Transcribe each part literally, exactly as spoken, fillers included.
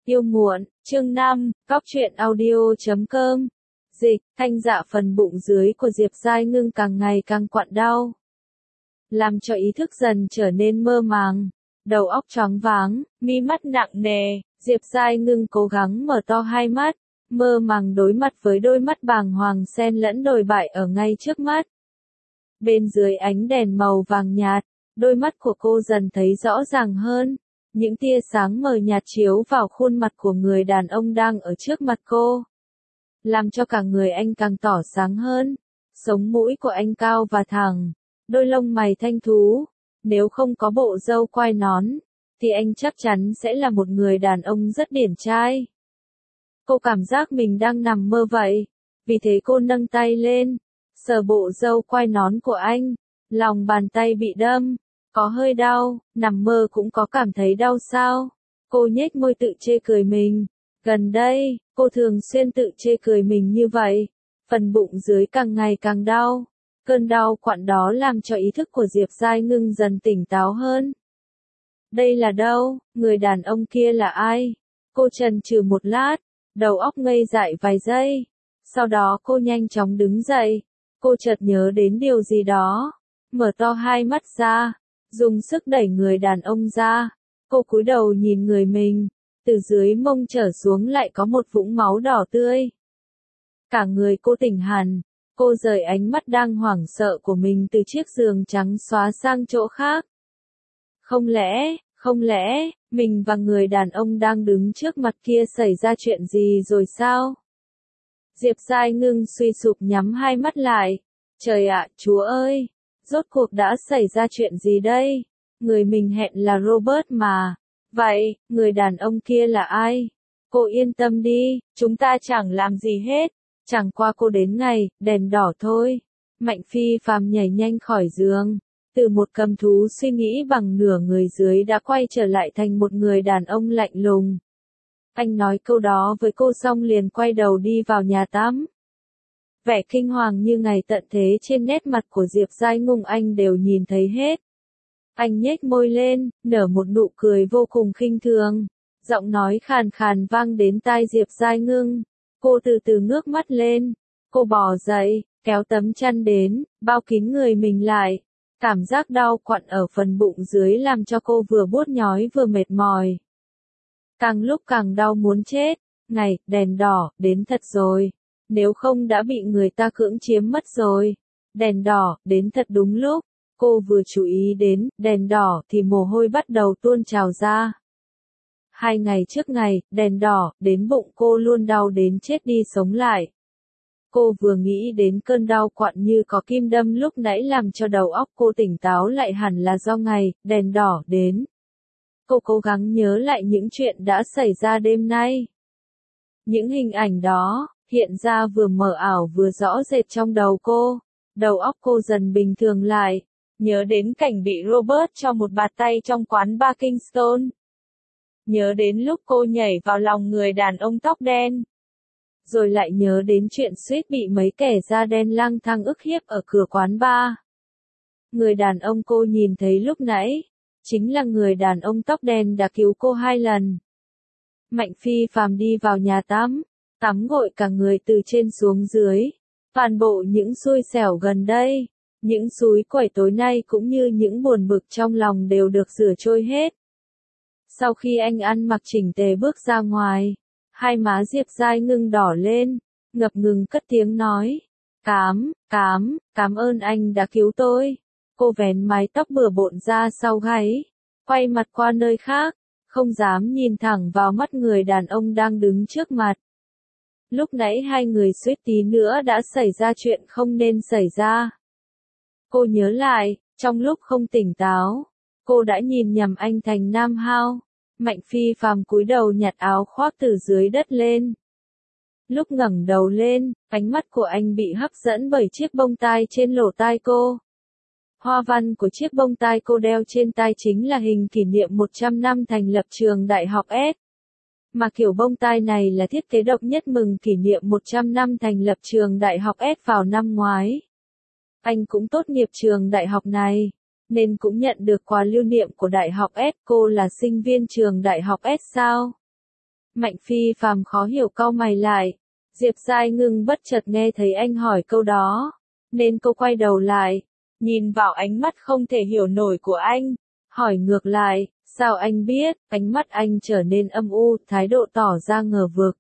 Yêu muộn, chương năm, góc truyện audio.com. Dịch, thanh dạ phần bụng dưới của Diệp Giai Ngưng càng ngày càng quặn đau, làm cho ý thức dần trở nên mơ màng, đầu óc choáng váng, mi mắt nặng nề. Diệp Giai Ngưng cố gắng mở to hai mắt, mơ màng đối mặt với đôi mắt bàng hoàng xen lẫn đồi bại ở ngay trước mắt. Bên dưới ánh đèn màu vàng nhạt, đôi mắt của cô dần thấy rõ ràng hơn. Những tia sáng mờ nhạt chiếu vào khuôn mặt của người đàn ông đang ở trước mặt cô, làm cho cả người anh càng tỏ sáng hơn. Sống mũi của anh cao và thẳng, đôi lông mày thanh thú. Nếu không có bộ râu quai nón, thì anh chắc chắn sẽ là một người đàn ông rất điển trai. Cô cảm giác mình đang nằm mơ vậy, vì thế cô nâng tay lên, sờ bộ râu quai nón của anh. Lòng bàn tay bị đâm, có hơi đau. Nằm mơ cũng có cảm thấy đau sao? Cô nhếch môi tự chê cười mình. Gần đây, cô thường xuyên tự chê cười mình như vậy. Phần bụng dưới càng ngày càng đau. Cơn đau quặn đó làm cho ý thức của Diệp Giai Ngưng dần tỉnh táo hơn. Đây là đâu? Người đàn ông kia là ai? Cô chần chừ một lát, đầu óc ngây dại vài giây. Sau đó cô nhanh chóng đứng dậy. Cô chợt nhớ đến điều gì đó. Mở to hai mắt ra, dùng sức đẩy người đàn ông ra. Cô cúi đầu nhìn người mình, từ dưới mông trở xuống lại có một vũng máu đỏ tươi. Cả người cô tỉnh hẳn, cô rời ánh mắt đang hoảng sợ của mình từ chiếc giường trắng xóa sang chỗ khác. Không lẽ, không lẽ, mình và người đàn ông đang đứng trước mặt kia xảy ra chuyện gì rồi sao? Diệp Giai Ngưng suy sụp nhắm hai mắt lại. Trời ạ, Chúa ơi! Rốt cuộc đã xảy ra chuyện gì đây? Người mình hẹn là Robert mà. Vậy, người đàn ông kia là ai? Cô yên tâm đi, chúng ta chẳng làm gì hết. Chẳng qua cô đến ngày, đèn đỏ thôi. Mạnh Phi Phàm nhảy nhanh khỏi giường. Từ một cầm thú suy nghĩ bằng nửa người dưới đã quay trở lại thành một người đàn ông lạnh lùng. Anh nói câu đó với cô xong liền quay đầu đi vào nhà tắm. Vẻ kinh hoàng như ngày tận thế trên nét mặt của Diệp Giai Ngưng anh đều nhìn thấy hết. Anh nhếch môi lên, nở một nụ cười vô cùng khinh thường. Giọng nói khàn khàn vang đến tai Diệp Giai Ngưng. Cô từ từ ngước mắt lên. Cô bò dậy, kéo tấm chăn đến, bao kín người mình lại. Cảm giác đau quặn ở phần bụng dưới làm cho cô vừa buốt nhói vừa mệt mỏi. Càng lúc càng đau muốn chết. Ngày, đèn đỏ, đến thật rồi. Nếu không đã bị người ta cưỡng chiếm mất rồi. Đèn đỏ, đến thật đúng lúc. Cô vừa chú ý đến, đèn đỏ thì mồ hôi bắt đầu tuôn trào ra. Hai ngày trước ngày, đèn đỏ, đến bụng cô luôn đau đến chết đi sống lại. Cô vừa nghĩ đến cơn đau quặn như có kim đâm lúc nãy làm cho đầu óc cô tỉnh táo lại hẳn là do ngày, đèn đỏ, đến. Cô cố gắng nhớ lại những chuyện đã xảy ra đêm nay. Những hình ảnh đó, hiện ra vừa mờ ảo vừa rõ rệt trong đầu cô. Đầu óc cô dần bình thường lại. Nhớ đến cảnh bị Robert cho một bạt tay trong quán bar Kingston. Nhớ đến lúc cô nhảy vào lòng người đàn ông tóc đen. Rồi lại nhớ đến chuyện suýt bị mấy kẻ da đen lang thang ức hiếp ở cửa quán bar. Người đàn ông cô nhìn thấy lúc nãy, chính là người đàn ông tóc đen đã cứu cô hai lần. Mạnh Phi Phàm đi vào nhà tắm, tắm gội cả người từ trên xuống dưới. Toàn bộ những xui xẻo gần đây, những xúi quẩy tối nay cũng như những buồn bực trong lòng đều được rửa trôi hết. Sau khi anh ăn mặc chỉnh tề bước ra ngoài, hai má Diệp Giai Ngưng đỏ lên, ngập ngừng cất tiếng nói. Cám, cám, cảm ơn anh đã cứu tôi. Cô vén mái tóc bừa bộn ra sau gáy, quay mặt qua nơi khác, không dám nhìn thẳng vào mắt người đàn ông đang đứng trước mặt. Lúc nãy hai người suýt tí nữa đã xảy ra chuyện không nên xảy ra. Cô nhớ lại, trong lúc không tỉnh táo, cô đã nhìn nhầm anh thành Nam Hao. Mạnh Phi Phàm cúi đầu nhặt áo khoác từ dưới đất lên. Lúc ngẩng đầu lên, ánh mắt của anh bị hấp dẫn bởi chiếc bông tai trên lỗ tai cô. Hoa văn của chiếc bông tai cô đeo trên tai chính là hình kỷ niệm một trăm năm thành lập trường Đại học S. Mà kiểu bông tai này là thiết kế độc nhất mừng kỷ niệm một trăm năm thành lập trường Đại học S vào năm ngoái. Anh cũng tốt nghiệp trường đại học này, nên cũng nhận được quà lưu niệm của Đại học S. Cô là sinh viên trường Đại học S sao? Mạnh Phi Phàm khó hiểu cau mày lại. Diệp Giai Ngưng bất chợt nghe thấy anh hỏi câu đó, nên cô quay đầu lại, nhìn vào ánh mắt không thể hiểu nổi của anh, hỏi ngược lại, sao anh biết? Ánh mắt anh trở nên âm u, thái độ tỏ ra ngờ vực.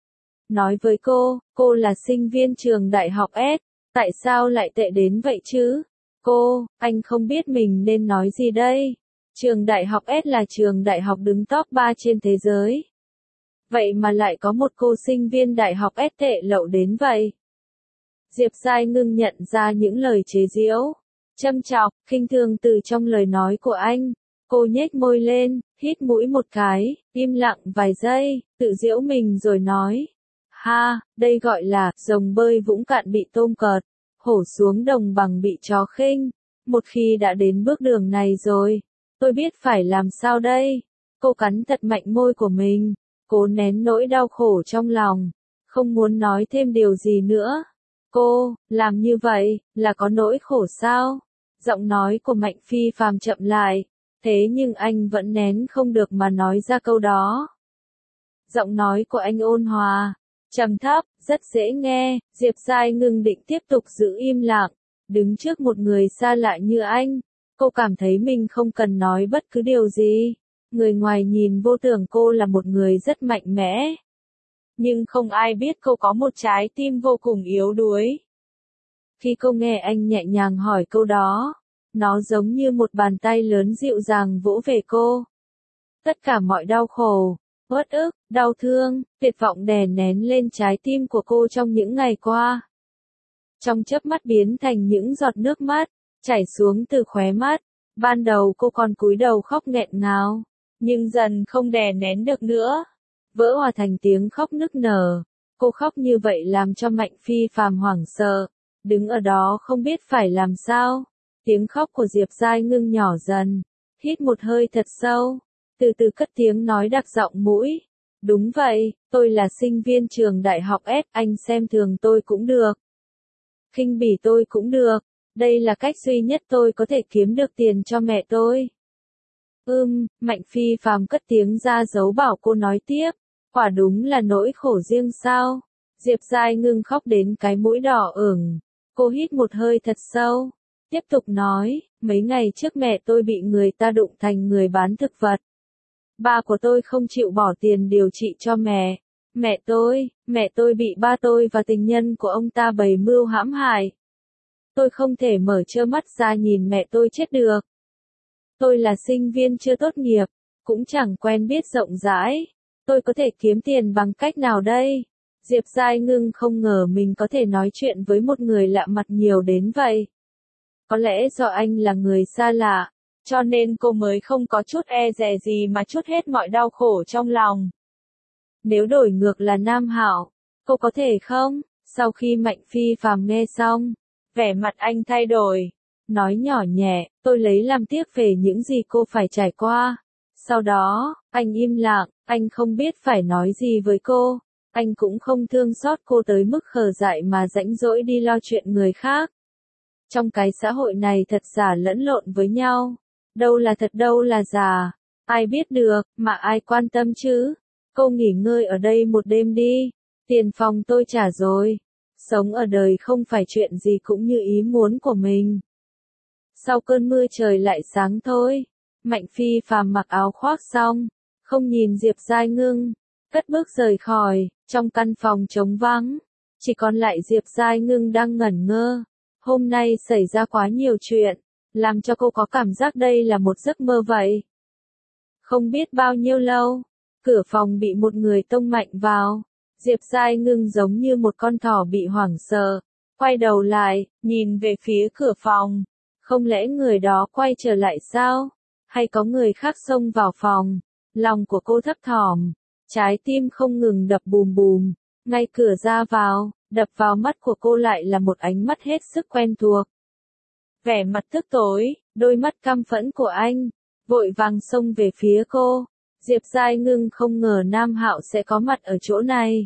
Nói với cô, cô là sinh viên trường đại học S, tại sao lại tệ đến vậy chứ? Cô, anh không biết mình nên nói gì đây. Trường đại học S là trường đại học đứng top ba trên thế giới. Vậy mà lại có một cô sinh viên đại học S tệ lậu đến vậy. Diệp Giai Ngưng nhận ra những lời chế giễu, châm chọc, khinh thường từ trong lời nói của anh. Cô nhếch môi lên, hít mũi một cái, im lặng vài giây, tự giễu mình rồi nói. Ha, đây gọi là, rồng bơi vũng cạn bị tôm cợt, hổ xuống đồng bằng bị chó khinh. Một khi đã đến bước đường này rồi, tôi biết phải làm sao đây. Cô cắn thật mạnh môi của mình, cố nén nỗi đau khổ trong lòng, không muốn nói thêm điều gì nữa. Cô, làm như vậy, là có nỗi khổ sao? Giọng nói của Mạnh Phi Phàm chậm lại, thế nhưng anh vẫn nén không được mà nói ra câu đó. Giọng nói của anh ôn hòa, trầm thấp, rất dễ nghe. Diệp Giai Ngưng định tiếp tục giữ im lặng, đứng trước một người xa lạ như anh. Cô cảm thấy mình không cần nói bất cứ điều gì. Người ngoài nhìn vô tưởng cô là một người rất mạnh mẽ. Nhưng không ai biết cô có một trái tim vô cùng yếu đuối. Khi cô nghe anh nhẹ nhàng hỏi câu đó, nó giống như một bàn tay lớn dịu dàng vỗ về cô. Tất cả mọi đau khổ, uất ức, đau thương, tuyệt vọng đè nén lên trái tim của cô trong những ngày qua. Trong chớp mắt biến thành những giọt nước mắt, chảy xuống từ khóe mắt. Ban đầu cô còn cúi đầu khóc nghẹn ngào, nhưng dần không đè nén được nữa, vỡ hòa thành tiếng khóc nức nở. Cô khóc như vậy làm cho Mạnh Phi Phàm hoảng sợ, đứng ở đó không biết phải làm sao. Tiếng khóc của Diệp Giai Ngưng nhỏ dần, hít một hơi thật sâu, từ từ cất tiếng nói đặc giọng mũi. Đúng vậy, tôi là sinh viên trường đại học S, anh xem thường tôi cũng được, khinh bỉ tôi cũng được, đây là cách duy nhất tôi có thể kiếm được tiền cho mẹ tôi. Ưm, Mạnh Phi Phàm cất tiếng ra dấu bảo cô nói tiếp, quả đúng là nỗi khổ riêng sao. Diệp Giai Ngưng khóc đến cái mũi đỏ ửng, cô hít một hơi thật sâu, tiếp tục nói, mấy ngày trước mẹ tôi bị người ta đụng thành người bán thực vật. Ba của tôi không chịu bỏ tiền điều trị cho mẹ. Mẹ tôi, mẹ tôi bị ba tôi và tình nhân của ông ta bày mưu hãm hại. Tôi không thể mở trơ mắt ra nhìn mẹ tôi chết được. Tôi là sinh viên chưa tốt nghiệp, cũng chẳng quen biết rộng rãi. Tôi có thể kiếm tiền bằng cách nào đây? Diệp Giai Ngưng không ngờ mình có thể nói chuyện với một người lạ mặt nhiều đến vậy. Có lẽ do anh là người xa lạ, cho nên cô mới không có chút e dè gì mà trút hết mọi đau khổ trong lòng. Nếu đổi ngược là Nam Hạo, cô có thể không? Sau khi Mạnh Phi Phàm nghe xong, vẻ mặt anh thay đổi, nói nhỏ nhẹ, tôi lấy làm tiếc về những gì cô phải trải qua. Sau đó, anh im lặng, anh không biết phải nói gì với cô, anh cũng không thương xót cô tới mức khờ dại mà rãnh rỗi đi lo chuyện người khác. Trong cái xã hội này thật giả lẫn lộn với nhau, đâu là thật đâu là giả, ai biết được, mà ai quan tâm chứ. Cô nghỉ ngơi ở đây một đêm đi, tiền phòng tôi trả rồi. Sống ở đời không phải chuyện gì cũng như ý muốn của mình. Sau cơn mưa trời lại sáng thôi. Mạnh Phi Phàm mặc áo khoác xong, không nhìn Diệp Giai Ngưng, cất bước rời khỏi. Trong căn phòng trống vắng, chỉ còn lại Diệp Giai Ngưng đang ngẩn ngơ. Hôm nay xảy ra quá nhiều chuyện, làm cho cô có cảm giác đây là một giấc mơ vậy. Không biết bao nhiêu lâu, cửa phòng bị một người tông mạnh vào. Diệp Giai Ngưng giống như một con thỏ bị hoảng sợ, quay đầu lại, nhìn về phía cửa phòng. Không lẽ người đó quay trở lại sao? Hay có người khác xông vào phòng? Lòng của cô thấp thỏm, trái tim không ngừng đập bùm bùm. Ngay cửa ra vào, đập vào mắt của cô lại là một ánh mắt hết sức quen thuộc. Vẻ mặt tức tối, đôi mắt căm phẫn của anh, vội vàng xông về phía cô. Diệp Giai Ngưng không ngờ Nam Hạo sẽ có mặt ở chỗ này.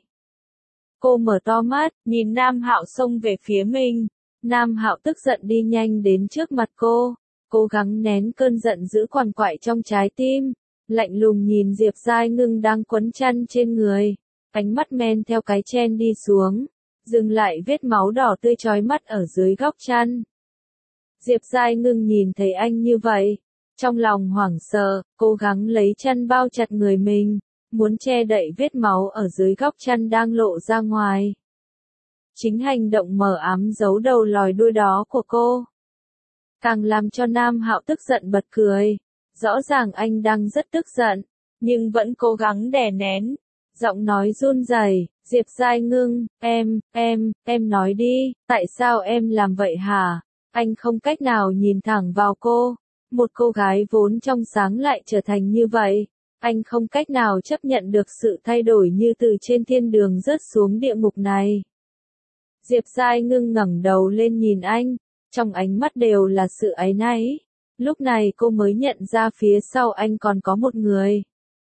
Cô mở to mắt, nhìn Nam Hạo xông về phía mình. Nam Hạo tức giận đi nhanh đến trước mặt cô, cố gắng nén cơn giận dữ quằn quại trong trái tim, lạnh lùng nhìn Diệp Giai Ngưng đang quấn chăn trên người, ánh mắt men theo cái chen đi xuống, dừng lại vết máu đỏ tươi chói mắt ở dưới góc chăn. Diệp Giai Ngưng nhìn thấy anh như vậy, trong lòng hoảng sợ, cố gắng lấy chăn bao chặt người mình, muốn che đậy vết máu ở dưới góc chăn đang lộ ra ngoài. Chính hành động mờ ám giấu đầu lòi đuôi đó của cô, càng làm cho Nam Hạo tức giận bật cười. Rõ ràng anh đang rất tức giận, nhưng vẫn cố gắng đè nén. Giọng nói run rẩy, Diệp Giai Ngưng, em, em, em nói đi, tại sao em làm vậy hả? Anh không cách nào nhìn thẳng vào cô. Một cô gái vốn trong sáng lại trở thành như vậy. Anh không cách nào chấp nhận được sự thay đổi như từ trên thiên đường rớt xuống địa ngục này. Diệp Giai Ngưng ngẩng đầu lên nhìn anh, trong ánh mắt đều là sự áy náy. Lúc này cô mới nhận ra phía sau anh còn có một người.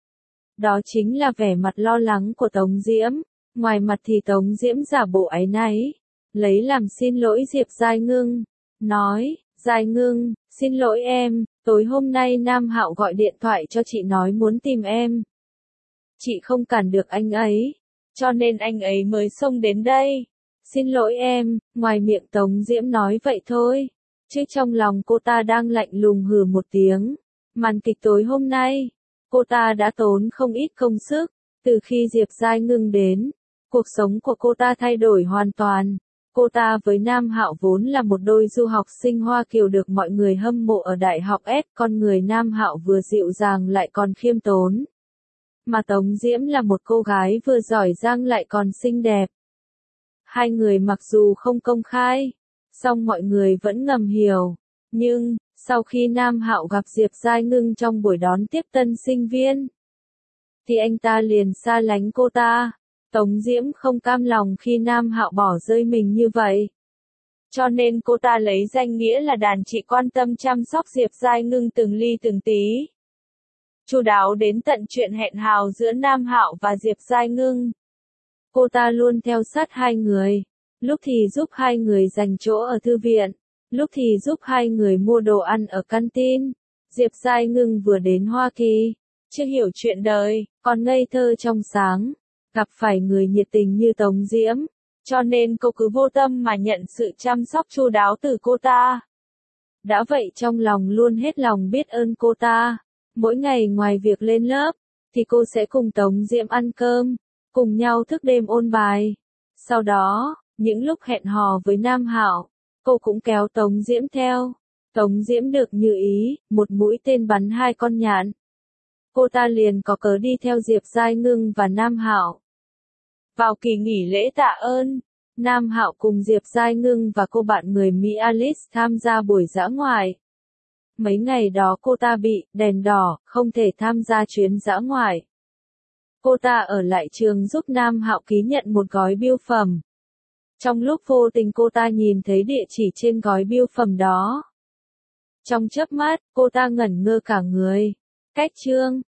Đó chính là vẻ mặt lo lắng của Tống Diễm. Ngoài mặt thì Tống Diễm giả bộ áy náy, lấy làm xin lỗi Diệp Giai Ngưng, nói, Giai Ngưng, xin lỗi em, tối hôm nay Nam Hạo gọi điện thoại cho chị nói muốn tìm em. Chị không cản được anh ấy, cho nên anh ấy mới xông đến đây. Xin lỗi em, ngoài miệng Tống Diễm nói vậy thôi, chứ trong lòng cô ta đang lạnh lùng hừ một tiếng. Màn kịch tối hôm nay, cô ta đã tốn không ít công sức. Từ khi Diệp Giai Ngưng đến, cuộc sống của cô ta thay đổi hoàn toàn. Cô ta với Nam Hạo vốn là một đôi du học sinh Hoa Kiều được mọi người hâm mộ ở Đại học S. Con người Nam Hạo vừa dịu dàng lại còn khiêm tốn. Mà Tống Diễm là một cô gái vừa giỏi giang lại còn xinh đẹp. Hai người mặc dù không công khai, song mọi người vẫn ngầm hiểu. Nhưng, sau khi Nam Hạo gặp Diệp Giai Ngưng trong buổi đón tiếp tân sinh viên, thì anh ta liền xa lánh cô ta. Tống Diễm không cam lòng khi Nam Hạo bỏ rơi mình như vậy. Cho nên cô ta lấy danh nghĩa là đàn chị quan tâm chăm sóc Diệp Giai Ngưng từng ly từng tí. Chu đáo đến tận chuyện hẹn hò giữa Nam Hạo và Diệp Giai Ngưng. Cô ta luôn theo sát hai người, lúc thì giúp hai người dành chỗ ở thư viện, lúc thì giúp hai người mua đồ ăn ở canteen. Diệp Giai Ngưng vừa đến Hoa Kỳ, chưa hiểu chuyện đời, còn ngây thơ trong sáng, gặp phải người nhiệt tình như Tống Diễm, cho nên cô cứ vô tâm mà nhận sự chăm sóc chu đáo từ cô ta. Đã vậy trong lòng luôn hết lòng biết ơn cô ta. Mỗi ngày ngoài việc lên lớp, thì cô sẽ cùng Tống Diễm ăn cơm, cùng nhau thức đêm ôn bài. Sau đó, những lúc hẹn hò với Nam Hạo, cô cũng kéo Tống Diễm theo. Tống Diễm được như ý, một mũi tên bắn hai con nhạn. Cô ta liền có cớ đi theo Diệp Giai Ngưng và Nam Hạo. Vào kỳ nghỉ lễ tạ ơn, Nam Hạo cùng Diệp Giai Ngưng và cô bạn người Mỹ Alice tham gia buổi dã ngoại. Mấy ngày đó cô ta bị đèn đỏ, không thể tham gia chuyến dã ngoại. Cô ta ở lại trường giúp Nam Hạo ký nhận một gói bưu phẩm. Trong lúc vô tình cô ta nhìn thấy địa chỉ trên gói bưu phẩm đó. Trong chớp mắt, cô ta ngẩn ngơ cả người. Cách chương